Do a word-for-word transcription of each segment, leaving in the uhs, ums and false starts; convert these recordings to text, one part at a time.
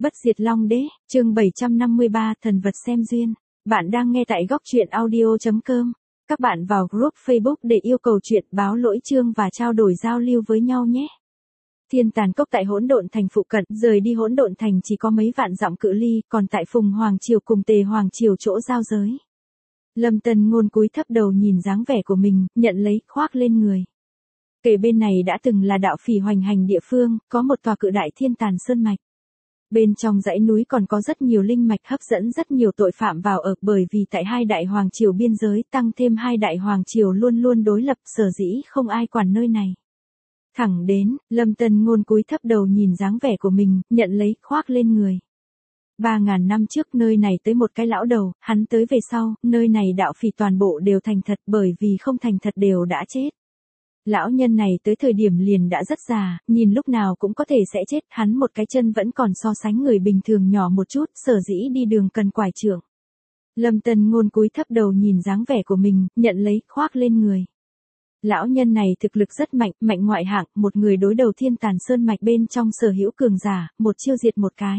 Bất diệt Long Đế, chương bảy trăm năm mươi ba, thần vật xem duyên. Bạn đang nghe tại góc truyện audio chấm com. Các bạn vào group Facebook để yêu cầu chuyện, báo lỗi chương và trao đổi giao lưu với nhau nhé. Thiên Tàn Cốc tại Hỗn Độn Thành phụ cận, rời đi Hỗn Độn Thành chỉ có mấy vạn dặm cự ly, còn tại Phùng Hoàng Triều cùng Tề Hoàng Triều chỗ giao giới. Lâm Tân Ngôn cúi thấp đầu nhìn dáng vẻ của mình, nhận lấy, khoác lên người. Kể bên này đã từng là đạo phỉ hoành hành địa phương, có một tòa cự đại Thiên Tàn Sơn Mạch. Bên trong dãy núi còn có rất nhiều linh mạch hấp dẫn rất nhiều tội phạm vào ở, bởi vì tại hai đại hoàng triều biên giới tăng thêm hai đại hoàng triều luôn luôn đối lập, sở dĩ không ai quản nơi này. Thẳng đến, Lâm Tân Ngôn cúi thấp đầu nhìn dáng vẻ của mình, nhận lấy, khoác lên người. Ba ngàn năm trước nơi này tới một cái lão đầu, hắn tới về sau, nơi này đạo phỉ toàn bộ đều thành thật, bởi vì không thành thật đều đã chết. Lão nhân này tới thời điểm liền đã rất già, nhìn lúc nào cũng có thể sẽ chết, hắn một cái chân vẫn còn so sánh người bình thường nhỏ một chút, sở dĩ đi đường cần quải trượng. Lâm Tân Ngôn cúi thấp đầu nhìn dáng vẻ của mình, nhận lấy, khoác lên người. Lão nhân này thực lực rất mạnh, mạnh ngoại hạng, một người đối đầu Thiên Tàn Sơn Mạch bên trong sở hữu cường giả, một chiêu diệt một cái.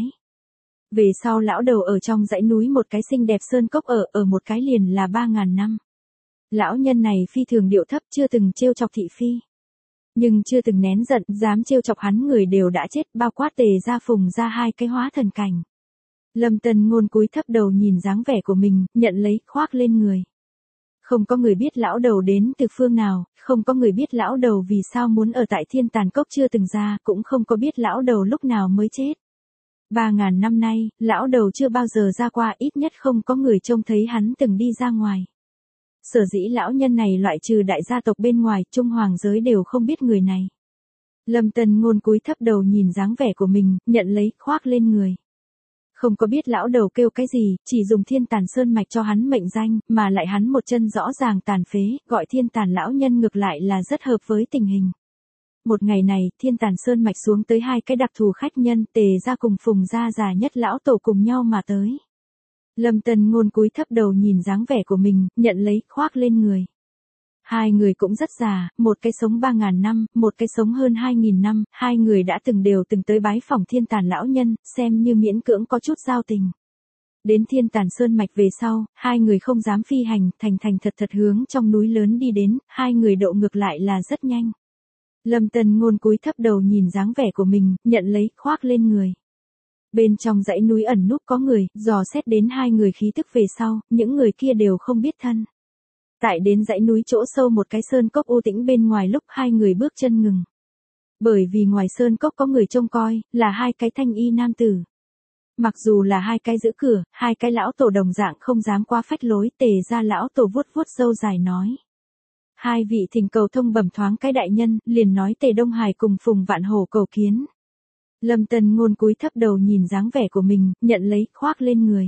Về sau lão đầu ở trong dãy núi một cái xinh đẹp sơn cốc ở, ở một cái liền là ba ngàn năm. Lão nhân này phi thường điệu thấp, chưa từng trêu chọc thị phi. Nhưng chưa từng nén giận, dám trêu chọc hắn người đều đã chết, bao quát Tề gia Phùng ra hai cái hóa thần cảnh. Lâm Tân Ngôn cúi thấp đầu nhìn dáng vẻ của mình, nhận lấy, khoác lên người. Không có người biết lão đầu đến từ phương nào, không có người biết lão đầu vì sao muốn ở tại Thiên Tàn Cốc chưa từng ra, cũng không có biết lão đầu lúc nào mới chết. Ba ngàn năm nay, lão đầu chưa bao giờ ra qua, ít nhất không có người trông thấy hắn từng đi ra ngoài. Sở dĩ lão nhân này loại trừ đại gia tộc bên ngoài, trung hoàng giới đều không biết người này. Lâm Tân Ngôn cúi thấp đầu nhìn dáng vẻ của mình, nhận lấy, khoác lên người. Không có biết lão đầu kêu cái gì, chỉ dùng Thiên Tàn Sơn Mạch cho hắn mệnh danh, mà lại hắn một chân rõ ràng tàn phế, gọi Thiên Tàn lão nhân ngược lại là rất hợp với tình hình. Một ngày này, Thiên Tàn Sơn Mạch xuống tới hai cái đặc thù khách nhân, Tề gia cùng Phùng gia già nhất lão tổ cùng nhau mà tới. Lâm Tân Ngôn cúi thấp đầu nhìn dáng vẻ của mình, nhận lấy, khoác lên người. Hai người cũng rất già, một cái sống ba ngàn năm, một cái sống hơn hai nghìn năm, hai người đã từng đều từng tới bái phỏng Thiên Tàn lão nhân, xem như miễn cưỡng có chút giao tình. Đến Thiên Tàn Sơn Mạch về sau, hai người không dám phi hành, thành thành thật thật hướng trong núi lớn đi đến, hai người độ ngược lại là rất nhanh. Lâm Tân Ngôn cúi thấp đầu nhìn dáng vẻ của mình, nhận lấy, khoác lên người. Bên trong dãy núi ẩn núp có người, dò xét đến hai người khí tức về sau, những người kia đều không biết thân. Tại đến dãy núi chỗ sâu một cái sơn cốc u tĩnh bên ngoài lúc hai người bước chân ngừng. Bởi vì ngoài sơn cốc có người trông coi, là hai cái thanh y nam tử. Mặc dù là hai cái giữ cửa, hai cái lão tổ đồng dạng không dám qua phách lối, Tề gia lão tổ vuốt vuốt râu dài nói. Hai vị thỉnh cầu thông bẩm thoáng cái đại nhân, liền nói Tề Đông Hải cùng Phùng Vạn Hổ cầu kiến. Lâm Tân Ngôn cúi thấp đầu nhìn dáng vẻ của mình, nhận lấy, khoác lên người.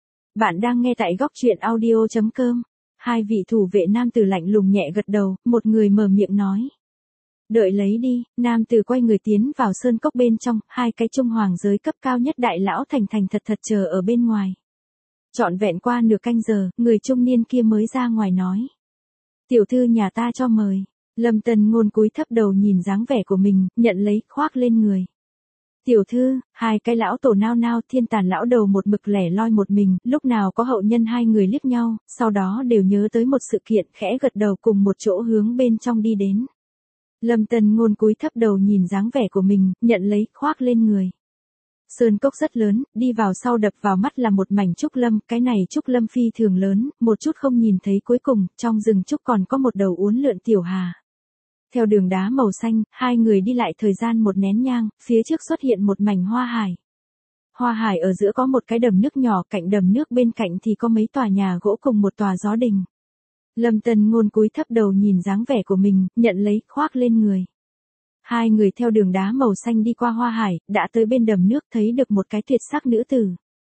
Bạn đang nghe tại góc truyện audio chấm com. Hai vị thủ vệ nam tử lạnh lùng nhẹ gật đầu, một người mở miệng nói. Đợi lấy đi, nam tử quay người tiến vào sơn cốc bên trong, hai cái trung hoàng giới cấp cao nhất đại lão thành thành thật thật chờ ở bên ngoài. Trọn vẹn qua nửa canh giờ, người trung niên kia mới ra ngoài nói. Tiểu thư nhà ta cho mời. Lâm Tân Ngôn cúi thấp đầu nhìn dáng vẻ của mình, nhận lấy, khoác lên người. Tiểu thư, hai cái lão tổ nao nao, Thiên Tàn lão đầu một mực lẻ loi một mình, lúc nào có hậu nhân hai người liếc nhau, sau đó đều nhớ tới một sự kiện, khẽ gật đầu cùng một chỗ hướng bên trong đi đến. Lâm Tân Ngôn cúi thấp đầu nhìn dáng vẻ của mình, nhận lấy, khoác lên người. Sơn cốc rất lớn, đi vào sau đập vào mắt là một mảnh trúc lâm, cái này trúc lâm phi thường lớn, một chút không nhìn thấy cuối cùng, trong rừng trúc còn có một đầu uốn lượn tiểu hà. Theo đường đá màu xanh, hai người đi lại thời gian một nén nhang, phía trước xuất hiện một mảnh hoa hải. Hoa hải ở giữa có một cái đầm nước nhỏ, cạnh đầm nước bên cạnh thì có mấy tòa nhà gỗ cùng một tòa gió đình. Lâm Tân Ngôn cúi thấp đầu nhìn dáng vẻ của mình, nhận lấy, khoác lên người. Hai người theo đường đá màu xanh đi qua hoa hải, đã tới bên đầm nước thấy được một cái tuyệt sắc nữ tử.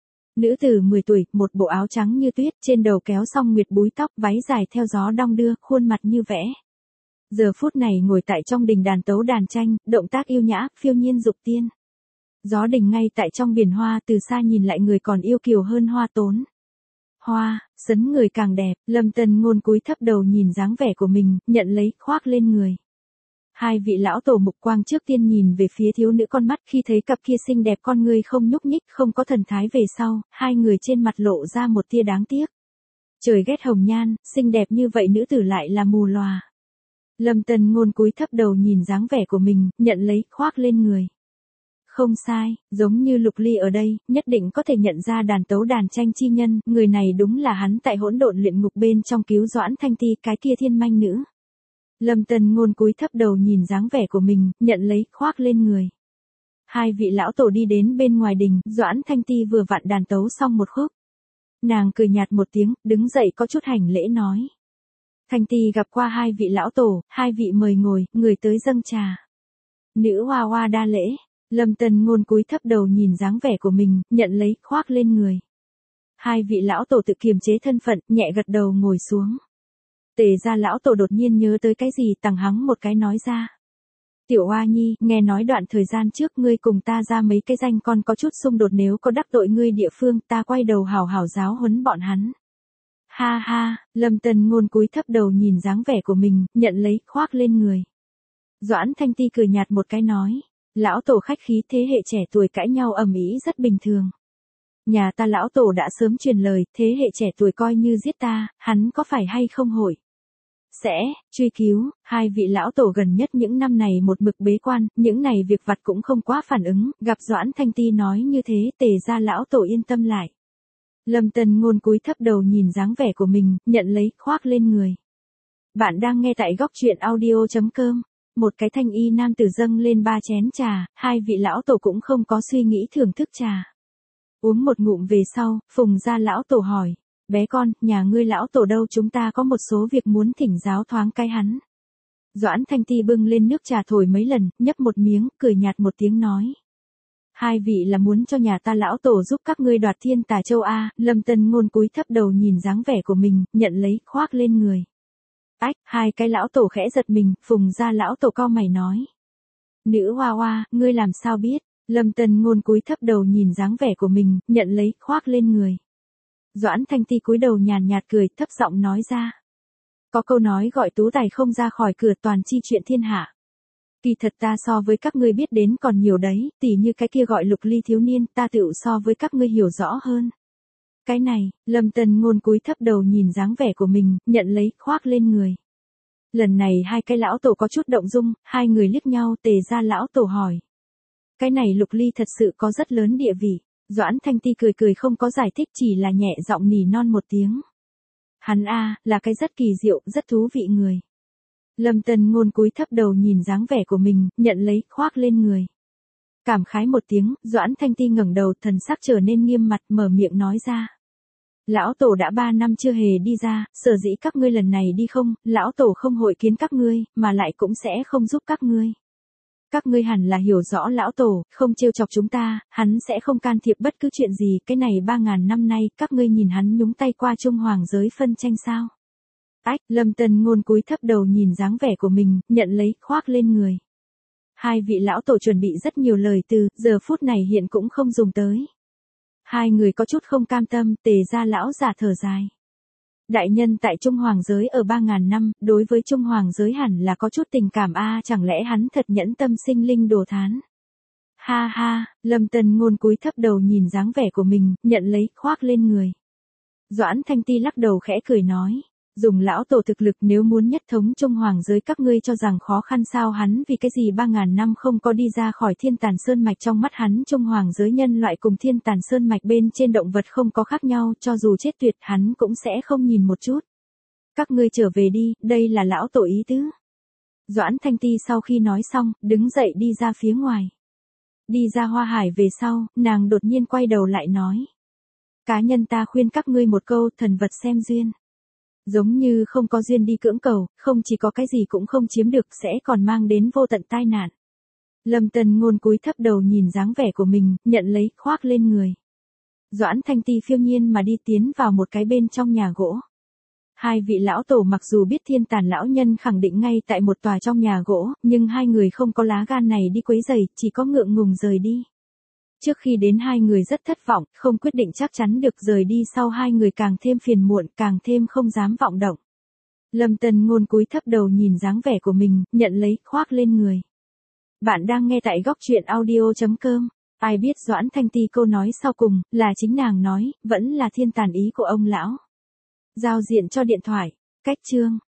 Nữ tử mười tuổi, một bộ áo trắng như tuyết, trên đầu kéo song nguyệt búi tóc, váy dài theo gió đong đưa, khuôn mặt như vẽ. Giờ phút này ngồi tại trong đình đàn tấu đàn tranh, động tác yêu nhã, phiêu nhiên dục tiên. Gió đình ngay tại trong biển hoa, từ xa nhìn lại người còn yêu kiều hơn hoa tốn. Hoa, sấn người càng đẹp, Lâm Tân Ngôn cúi thấp đầu nhìn dáng vẻ của mình, nhận lấy, khoác lên người. Hai vị lão tổ mục quang trước tiên nhìn về phía thiếu nữ con mắt, khi thấy cặp kia xinh đẹp con ngươi không nhúc nhích, không có thần thái về sau, hai người trên mặt lộ ra một tia đáng tiếc. Trời ghét hồng nhan, xinh đẹp như vậy nữ tử lại là mù lòa. Lâm Tân Ngôn cúi thấp đầu nhìn dáng vẻ của mình, nhận lấy, khoác lên người. Không sai, giống như Lục Ly ở đây, nhất định có thể nhận ra đàn tấu đàn tranh chi nhân, người này đúng là hắn tại hỗn độn luyện ngục bên trong cứu Doãn Thanh Ti, cái kia thiên manh nữ. Lâm Tân Ngôn cúi thấp đầu nhìn dáng vẻ của mình, nhận lấy, khoác lên người. Hai vị lão tổ đi đến bên ngoài đình, Doãn Thanh Ti vừa vặn đàn tấu xong một khúc. Nàng cười nhạt một tiếng, đứng dậy có chút hành lễ nói. Thanh Ti gặp qua hai vị lão tổ, hai vị mời ngồi, người tới dâng trà. Nữ hoa hoa đa lễ, Lâm Tân Ngôn cúi thấp đầu nhìn dáng vẻ của mình, nhận lấy, khoác lên người. Hai vị lão tổ tự kiềm chế thân phận, nhẹ gật đầu ngồi xuống. Tề gia lão tổ đột nhiên nhớ tới cái gì, tằng hắng một cái nói ra. Tiểu Hoa Nhi, nghe nói đoạn thời gian trước ngươi cùng ta ra mấy cái danh con có chút xung đột, nếu có đắc tội ngươi địa phương, ta quay đầu hảo hảo giáo huấn bọn hắn. Ha ha, Lâm Tân Ngôn cúi thấp đầu nhìn dáng vẻ của mình, nhận lấy, khoác lên người. Doãn Thanh Ti cười nhạt một cái nói, lão tổ khách khí, thế hệ trẻ tuổi cãi nhau ầm ĩ rất bình thường. Nhà ta lão tổ đã sớm truyền lời, thế hệ trẻ tuổi coi như giết ta, hắn có phải hay không hội? Sẽ, truy cứu, hai vị lão tổ gần nhất những năm này một mực bế quan, những này việc vặt cũng không quá phản ứng, gặp Doãn Thanh Ti nói như thế, Tề gia lão tổ yên tâm lại. Lâm Tân Ngôn cúi thấp đầu nhìn dáng vẻ của mình, nhận lấy, khoác lên người. Bạn đang nghe tại góc truyện audio chấm com. Một cái thanh y nam tử dâng lên ba chén trà, hai vị lão tổ cũng không có suy nghĩ thưởng thức trà. Uống một ngụm về sau, Phùng gia lão tổ hỏi, bé con, nhà ngươi lão tổ đâu, chúng ta có một số việc muốn thỉnh giáo thoáng cái hắn. Doãn Thanh Ti bưng lên nước trà thổi mấy lần, nhấp một miếng, cười nhạt một tiếng nói. Hai vị là muốn cho nhà ta lão tổ giúp các ngươi đoạt Thiên Tà Châu a? Lâm Tân Ngôn cúi thấp đầu nhìn dáng vẻ của mình, nhận lấy, khoác lên người. Ách, hai cái lão tổ khẽ giật mình, Phùng gia lão tổ cau mày nói. Nữ hoa hoa, ngươi làm sao biết? Lâm Tân Ngôn cúi thấp đầu nhìn dáng vẻ của mình, nhận lấy, khoác lên người. Doãn Thanh Ti cúi đầu nhàn nhạt cười, thấp giọng nói ra. Có câu nói gọi tú tài không ra khỏi cửa, toàn chi chuyện thiên hạ. Kỳ thật ta so với các ngươi biết đến còn nhiều đấy, tỉ như cái kia gọi Lục Ly thiếu niên, ta tựu so với các ngươi hiểu rõ hơn. Cái này, Lâm Tân Ngôn cúi thấp đầu nhìn dáng vẻ của mình, nhận lấy, khoác lên người. Lần này hai cái lão tổ có chút động dung, hai người liếc nhau, Tề gia lão tổ hỏi. Cái này Lục Ly thật sự có rất lớn địa vị. Doãn Thanh Ti cười cười không có giải thích, chỉ là nhẹ giọng nỉ non một tiếng. Hắn a, là cái rất kỳ diệu, rất thú vị người. Lâm Tân Ngôn cúi thấp đầu nhìn dáng vẻ của mình, nhận lấy, khoác lên người. Cảm khái một tiếng, Doãn Thanh Ti ngẩng đầu, thần sắc trở nên nghiêm mặt, mở miệng nói ra. Lão tổ đã ba năm chưa hề đi ra, sở dĩ các ngươi lần này đi không, lão tổ không hội kiến các ngươi, mà lại cũng sẽ không giúp các ngươi. Các ngươi hẳn là hiểu rõ lão tổ, không trêu chọc chúng ta, hắn sẽ không can thiệp bất cứ chuyện gì, cái này ba ngàn năm nay, các ngươi nhìn hắn nhúng tay qua Trung Hoàng giới phân tranh sao? Ách, Lâm Tân Ngôn cúi thấp đầu nhìn dáng vẻ của mình, nhận lấy, khoác lên người. Hai vị lão tổ chuẩn bị rất nhiều lời từ, giờ phút này hiện cũng không dùng tới. Hai người có chút không cam tâm, Tề gia lão giả thở dài. Đại nhân tại Trung Hoàng giới ở ba ngàn năm, đối với Trung Hoàng giới hẳn là có chút tình cảm a, chẳng lẽ hắn thật nhẫn tâm sinh linh đồ thán. Ha ha, Lâm Tân Ngôn cúi thấp đầu nhìn dáng vẻ của mình, nhận lấy, khoác lên người. Doãn Thanh Ti lắc đầu khẽ cười nói. Dùng lão tổ thực lực, nếu muốn nhất thống Trung Hoàng giới các ngươi cho rằng khó khăn sao, hắn vì cái gì ba ngàn năm không có đi ra khỏi Thiên Tàn Sơn Mạch, trong mắt hắn Trung Hoàng giới nhân loại cùng Thiên Tàn Sơn Mạch bên trên động vật không có khác nhau, cho dù chết tuyệt hắn cũng sẽ không nhìn một chút. Các ngươi trở về đi, đây là lão tổ ý tứ. Doãn Thanh Ti sau khi nói xong, đứng dậy đi ra phía ngoài. Đi ra Hoa Hải về sau, nàng đột nhiên quay đầu lại nói. Cá nhân ta khuyên các ngươi một câu, thần vật xem duyên. Giống như không có duyên đi cưỡng cầu, không chỉ có cái gì cũng không chiếm được, sẽ còn mang đến vô tận tai nạn. Lâm Tân Ngôn cúi thấp đầu nhìn dáng vẻ của mình, nhận lấy, khoác lên người. Doãn Thanh Ti phiêu nhiên mà đi tiến vào một cái bên trong nhà gỗ. Hai vị lão tổ mặc dù biết Thiên Tàn lão nhân khẳng định ngay tại một tòa trong nhà gỗ, nhưng hai người không có lá gan này đi quấy rầy, chỉ có ngượng ngùng rời đi. Trước khi đến hai người rất thất vọng, không quyết định chắc chắn được, rời đi sau hai người càng thêm phiền muộn, càng thêm không dám vọng động. Lâm Tân Ngôn cúi thấp đầu nhìn dáng vẻ của mình, nhận lấy, khoác lên người. Bạn đang nghe tại góc truyện audio.com. Ai biết Doãn Thanh Ti câu nói sau cùng, là chính nàng nói, vẫn là thiên tàn ý của ông lão. Giao diện cho điện thoại. Cách chương.